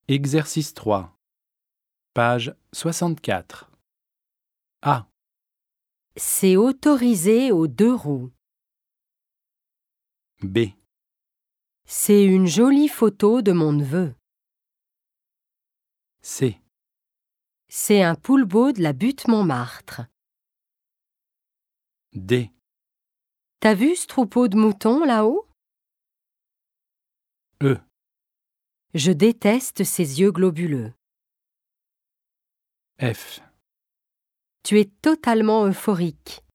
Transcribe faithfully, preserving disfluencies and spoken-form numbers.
Exercice trois. Page soixante-quatre. A. C'est autorisé aux deux roues. B. C'est une jolie photo de mon neveu. C. C'est un poulpeau de la butte Montmartre. D. T'as vu ce troupeau de moutons là-haut? E. Je déteste ces yeux globuleux. F. Tu es totalement euphorique.